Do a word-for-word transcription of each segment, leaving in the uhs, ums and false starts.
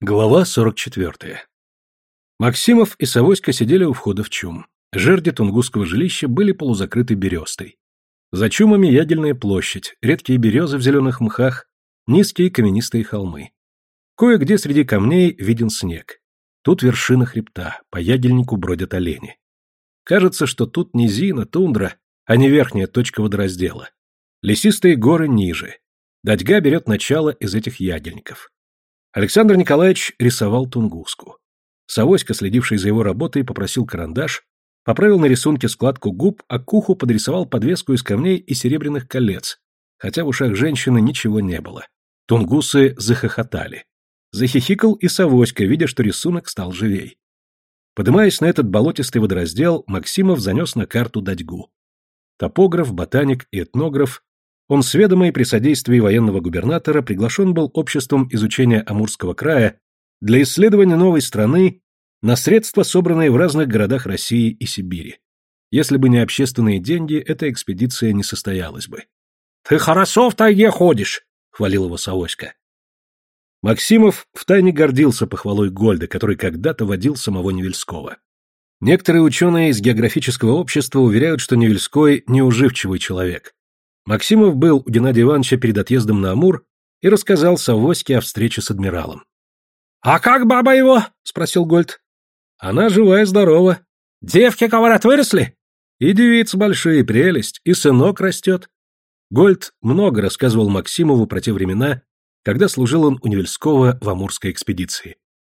Глава сорок четвертая. Максимов и Савоська сидели у входа в чум. Жерди тунгусского жилища были полузакрыты берестой. За чумами ягельная площадь, редкие березы в зеленых мхах, низкие каменистые холмы. Кое-где среди камней виден снег. Тут вершина хребта, по ягельнику бродят олени. Кажется, что тут низина, тундра, а не верхняя точка водораздела. Лесистые горы ниже. Датьга берет начало из этих ягельников. Александр Николаевич рисовал тунгуску. Савоська, следивший за его работой, попросил карандаш, поправил на рисунке складку губ, а к уху подрисовал подвеску из камней и серебряных колец, хотя в ушах женщины ничего не было. Тунгусы захохотали. Захихикал и Савоська, видя, что рисунок стал живей. Подымаясь на этот болотистый водораздел, Максимов занес на карту Датьгу. Топограф, ботаник и этнограф, он с ведома и при содействии военного губернатора приглашен был обществом изучения Амурского края для исследования новой страны на средства, собранные в разных городах России и Сибири. Если бы не общественные деньги, эта экспедиция не состоялась бы. «Ты хорошо в тайге ходишь», — хвалил его Савоська. Максимов втайне гордился похвалой Гольда, который когда-то водил самого Невельского. Некоторые ученые из географического общества уверяют, что Невельской неуживчивый человек. Максимов был у Геннадия Ивановича перед отъездом на Амур и рассказал Савоське о встрече с адмиралом. «А как баба его?» — спросил Гольд. «Она жива и здорова. Девки, говорят, выросли?» «И девицы большие, прелесть, и сынок растет». Гольд много рассказывал Максимову про те времена, когда служил он у Невельского в Амурской экспедиции.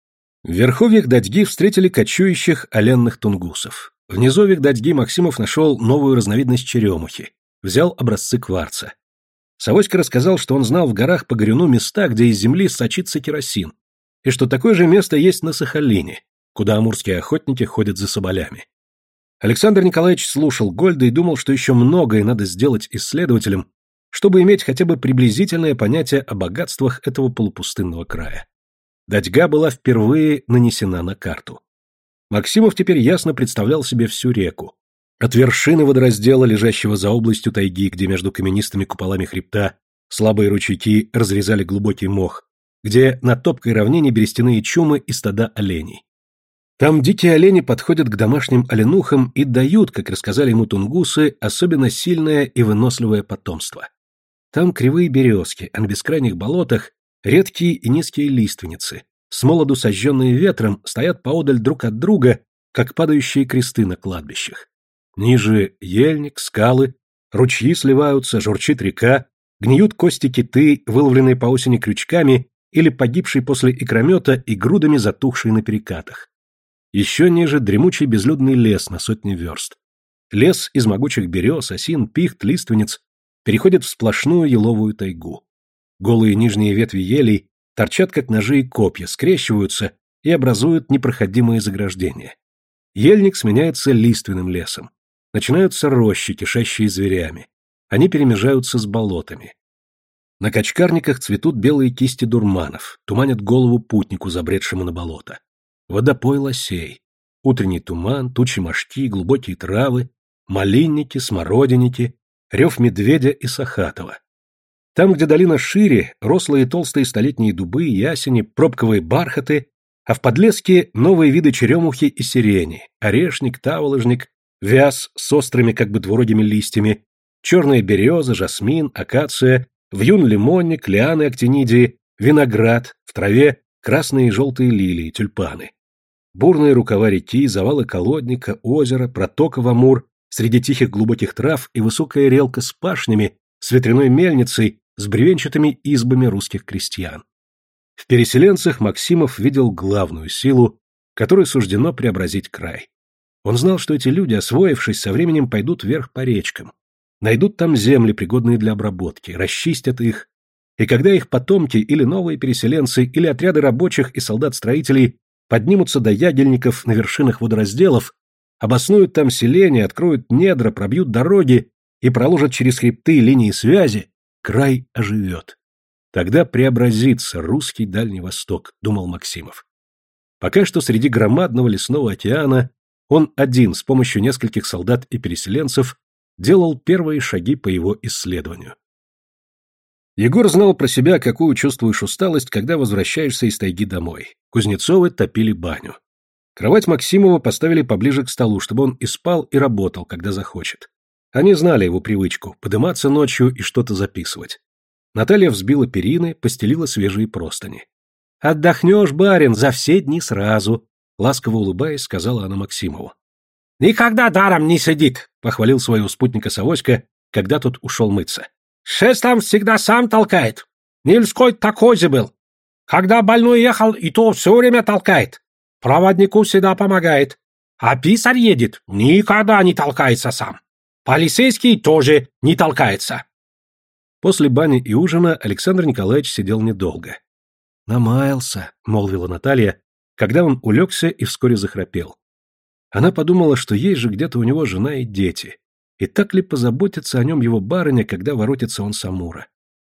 В верховьях Датьги встретили кочующих оленных тунгусов. В низовьях Датьги Максимов нашел новую разновидность черемухи. Взял образцы кварца. Савоська рассказал, что он знал в горах по горюну места, где из земли сочится керосин, и что такое же место есть на Сахалине, куда амурские охотники ходят за соболями. Александр Николаевич слушал Гольда и думал, что еще многое надо сделать исследователям, чтобы иметь хотя бы приблизительное понятие о богатствах этого полупустынного края. Датьга была впервые нанесена на карту. Максимов теперь ясно представлял себе всю реку. От вершины водораздела, лежащего за областью тайги, где между каменистыми куполами хребта слабые ручейки разрезали глубокий мох, где на топкой равнине берестяные чумы и стада оленей. Там дикие олени подходят к домашним оленухам и дают, как рассказали ему тунгусы, особенно сильное и выносливое потомство. Там кривые березки, а на бескрайних болотах редкие и низкие лиственницы, смолоду сожженные ветром, стоят поодаль друг от друга, как падающие кресты на кладбищах. Ниже ельник, скалы, ручьи сливаются, журчит река, гниют кости киты, выловленные по осени крючками или погибшие после икромета и грудами затухшие на перекатах. Еще ниже дремучий безлюдный лес на сотни верст. Лес из могучих берез, осин, пихт, лиственниц переходит в сплошную еловую тайгу. Голые нижние ветви елей торчат, как ножи и копья, скрещиваются и образуют непроходимые заграждения. Ельник сменяется лиственным лесом. Начинаются рощи, кишащие зверями. Они перемежаются с болотами. На качкарниках цветут белые кисти дурманов, туманят голову путнику, забредшему на болото. Водопой лосей, утренний туман, тучи мошки, глубокие травы, малинники, смородинники, рев медведя и сахатова. Там, где долина шире, рослые толстые столетние дубы, ясени, пробковые бархаты, а в подлеске новые виды черемухи и сирени, орешник, таволожник, вяз с острыми как бы двурогими листьями, черная береза, жасмин, акация, вьюн-лимонник, лианы актинидии, виноград, в траве красные и желтые лилии, тюльпаны. Бурные рукава реки, завалы колодника, озера, протока в Амур, среди тихих глубоких трав и высокая релка с пашнями, с ветряной мельницей, с бревенчатыми избами русских крестьян. В переселенцах Максимов видел главную силу, которой суждено преобразить край. Он знал, что эти люди, освоившись, со временем пойдут вверх по речкам, найдут там земли, пригодные для обработки, расчистят их, и когда их потомки или новые переселенцы, или отряды рабочих и солдат-строителей поднимутся до ягельников на вершинах водоразделов, обоснуют там селения, откроют недра, пробьют дороги и проложат через хребты линии связи, край оживет. Тогда преобразится русский Дальний Восток, думал Максимов. Пока что среди громадного лесного океана он один с помощью нескольких солдат и переселенцев делал первые шаги по его исследованию. Егор знал про себя, какую чувствуешь усталость, когда возвращаешься из тайги домой. Кузнецовы топили баню. Кровать Максимова поставили поближе к столу, чтобы он и спал, и работал, когда захочет. Они знали его привычку – подыматься ночью и что-то записывать. Наталья взбила перины, постелила свежие простыни. «Отдохнешь, барин, за все дни сразу», — ласково улыбаясь, сказала она Максимову. «Никогда даром не сидит», — похвалил своего спутника Савоська, когда тот ушел мыться. «Шест там всегда сам толкает. Нильской такой же был. Когда больной ехал, и то все время толкает. Проводнику всегда помогает. А писарь едет, никогда не толкается сам. Полицейский тоже не толкается». После бани и ужина Александр Николаевич сидел недолго. «Намаялся», — молвила Наталья, когда он улегся и вскоре захрапел. Она подумала, что есть же где-то у него жена и дети, и так ли позаботится о нем его барыня, когда воротится он с Амура.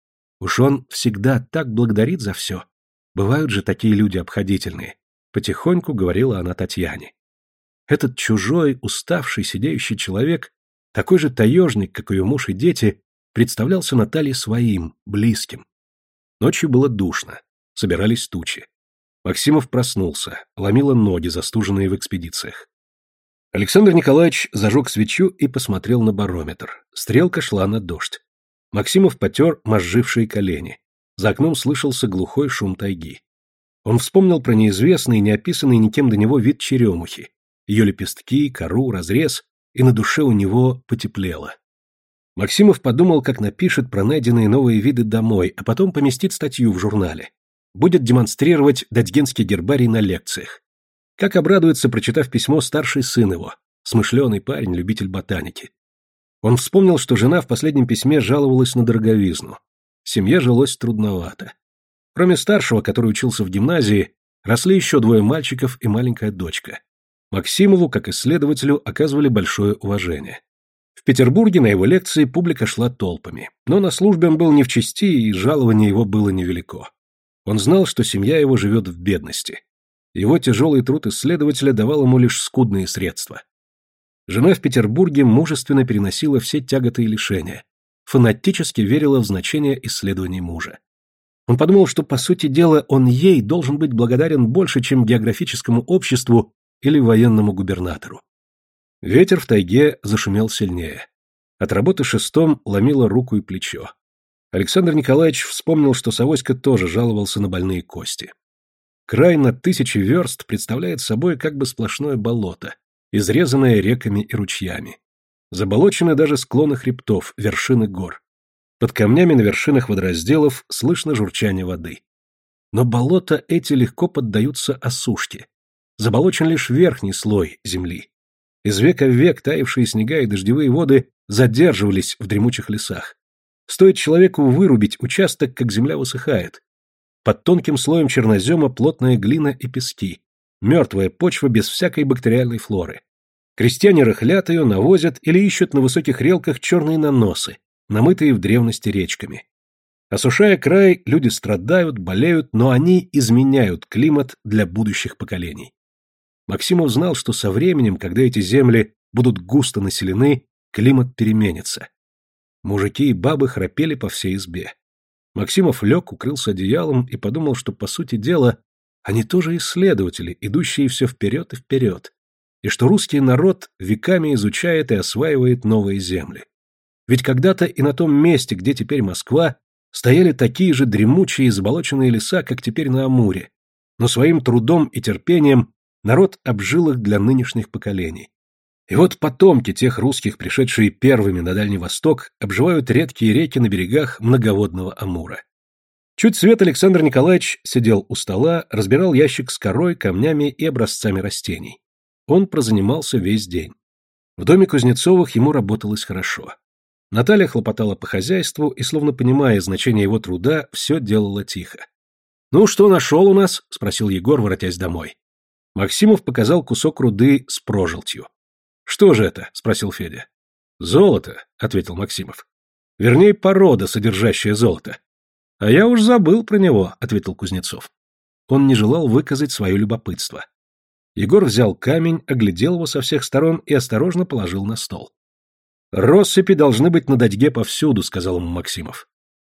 Уж он всегда так благодарит за все. Бывают же такие люди обходительные, — потихоньку говорила она Татьяне. Этот чужой, уставший, сидеющий человек, такой же таежник, как ее муж и дети, представлялся Наталье своим, близким. Ночью было душно, собирались тучи. Максимов проснулся, ломило ноги, застуженные в экспедициях. Александр Николаевич зажег свечу и посмотрел на барометр. Стрелка шла на дождь. Максимов потер мозжившие колени. За окном слышался глухой шум тайги. Он вспомнил про неизвестный, неописанный никем до него вид черемухи, ее лепестки, кору, разрез, и на душе у него потеплело. Максимов подумал, как напишет про найденные новые виды домой, а потом поместит статью в журнале. Будет демонстрировать датьгенский гербарий на лекциях. Как обрадуется, прочитав письмо, старший сын его, смышленый парень, любитель ботаники. Он вспомнил, что жена в последнем письме жаловалась на дороговизну. Семье жилось трудновато. Кроме старшего, который учился в гимназии, росли еще двое мальчиков и маленькая дочка. Максимову, как исследователю, оказывали большое уважение. В Петербурге на его лекции публика шла толпами, но на службе он был не в чести, и жалование его было невелико. Он знал, что семья его живет в бедности. Его тяжелый труд исследователя давал ему лишь скудные средства. Жена в Петербурге мужественно переносила все тяготы и лишения, фанатически верила в значение исследований мужа. Он подумал, что, по сути дела, он ей должен быть благодарен больше, чем географическому обществу или военному губернатору. Ветер в тайге зашумел сильнее. От работы шестом ломило руку и плечо. Александр Николаевич вспомнил, что Савоська тоже жаловался на больные кости. Край на тысячи верст представляет собой как бы сплошное болото, изрезанное реками и ручьями. Заболочены даже склоны хребтов, вершины гор. Под камнями на вершинах водоразделов слышно журчание воды. Но болота эти легко поддаются осушке. Заболочен лишь верхний слой земли. Из века в век таявшие снега и дождевые воды задерживались в дремучих лесах. Стоит человеку вырубить участок, как земля высыхает. Под тонким слоем чернозема плотная глина и пески, мертвая почва без всякой бактериальной флоры. Крестьяне рыхлят ее, навозят или ищут на высоких релках черные наносы, намытые в древности речками. Осушая край, люди страдают, болеют, но они изменяют климат для будущих поколений. Максимов знал, что со временем, когда эти земли будут густо населены, климат переменится. Мужики и бабы храпели по всей избе. Максимов лег, укрылся одеялом и подумал, что, по сути дела, они тоже исследователи, идущие все вперед и вперед, и что русский народ веками изучает и осваивает новые земли. Ведь когда-то и на том месте, где теперь Москва, стояли такие же дремучие и заболоченные леса, как теперь на Амуре, но своим трудом и терпением народ обжил их для нынешних поколений. И вот потомки тех русских, пришедшие первыми на Дальний Восток, обживают редкие реки на берегах многоводного Амура. Чуть свет Александр Николаевич сидел у стола, разбирал ящик с корой, камнями и образцами растений. Он прозанимался весь день. В доме Кузнецовых ему работалось хорошо. Наталья хлопотала по хозяйству и, словно понимая значение его труда, все делала тихо. «Ну, что нашел у нас?» — спросил Егор, воротясь домой. Максимов показал кусок руды с прожилтью. «Что же это?» — спросил Федя. «Золото», — ответил Максимов. «Вернее, порода, содержащая золото». «А я уж забыл про него», — ответил Кузнецов. Он не желал выказать свое любопытство. Егор взял камень, оглядел его со всех сторон и осторожно положил на стол. «Россыпи должны быть на дадьге повсюду», — сказал ему Максимов.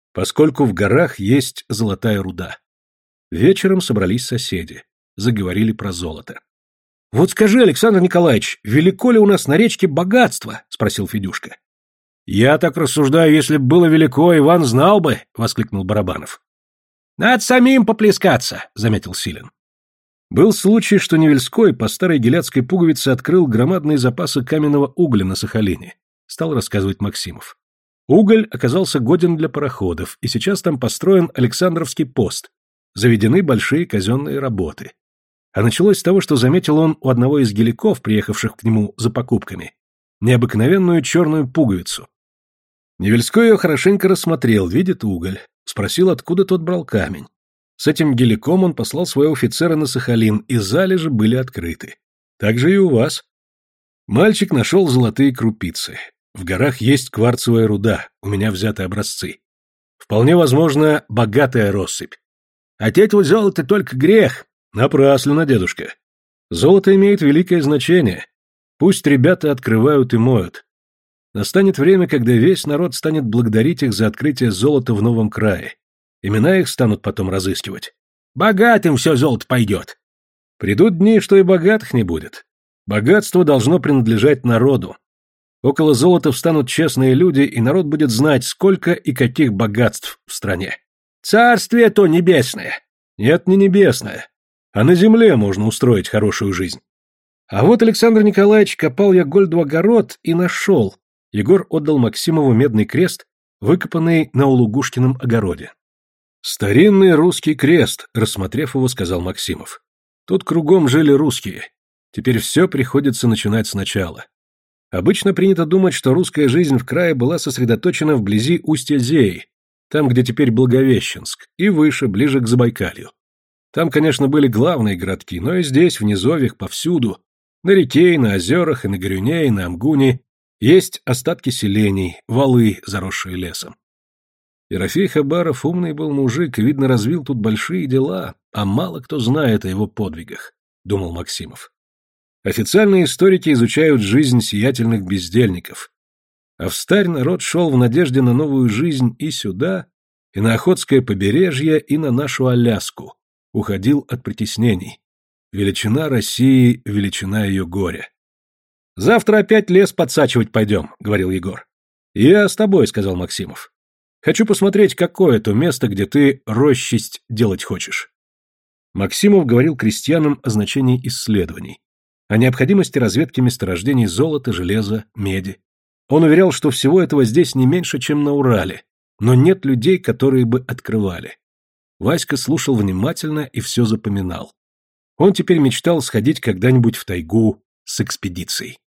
поскольку в горах есть золотая руда. Вечером собрались соседи, заговорили про золото. — Вот скажи, Александр Николаевич, велико ли у нас на речке богатство? — спросил Федюшка. — Я так рассуждаю, если б было велико, Иван знал бы, — воскликнул Барабанов. — Надо самим поплескаться, — заметил Силин. Был случай, что Невельской по старой геляцкой пуговице открыл громадные запасы каменного угля на Сахалине, стал рассказывать Максимов. Уголь оказался годен для пароходов, и сейчас там построен Александровский пост, заведены большие казенные работы. А началось с того, что заметил он у одного из геликов, приехавших к нему за покупками, необыкновенную черную пуговицу. Невельской ее хорошенько рассмотрел, видит уголь, спросил, откуда тот брал камень. С этим геликом он послал своего офицера на Сахалин, и залежи были открыты. Так же и у вас. Мальчик нашел золотые крупицы. В горах есть кварцевая руда, у меня взяты образцы. Вполне возможно, богатая россыпь. Отеть вот золото только грех. Напрасно, дедушка. Золото имеет великое значение. Пусть ребята открывают и моют. Настанет время, когда весь народ станет благодарить их за открытие золота в новом крае. Имена их станут потом разыскивать. Богатым все золото пойдет. Придут дни, что и богатых не будет. Богатство должно принадлежать народу. Около золота встанут честные люди, и народ будет знать, сколько и каких богатств в стране. Царствие то небесное. Нет, не небесное. А на земле можно устроить хорошую жизнь. А вот, Александр Николаевич, копал я Гольду огород и нашел. Егор отдал Максимову медный крест, выкопанный на Улугушкином огороде. «Старинный русский крест», — рассмотрев его, сказал Максимов. «Тут кругом жили русские. Теперь все приходится начинать сначала. Обычно принято думать, что русская жизнь в крае была сосредоточена вблизи устья Зеи, там, где теперь Благовещенск, и выше, ближе к Забайкалью. Там, конечно, были главные городки, но и здесь, в низовьях, повсюду, на реке, и на озерах, и на Горюне, и на Амгуне, есть остатки селений, валы, заросшие лесом. Ерофей Хабаров умный был мужик и, видно, развил тут большие дела, а мало кто знает о его подвигах, — думал Максимов. Официальные историки изучают жизнь сиятельных бездельников. А встарь народ шел в надежде на новую жизнь и сюда, и на Охотское побережье, и на нашу Аляску. Уходил от притеснений. Величина России, величина ее горя. «Завтра опять лес подсачивать пойдем», — говорил Егор. «Я с тобой», — сказал Максимов. «Хочу посмотреть, какое то место, где ты рощисть делать хочешь». Максимов говорил крестьянам о значении исследований, о необходимости разведки месторождений золота, железа, меди. Он уверял, что всего этого здесь не меньше, чем на Урале, но нет людей, которые бы открывали. Васька слушал внимательно и все запоминал. Он теперь мечтал сходить когда-нибудь в тайгу с экспедицией.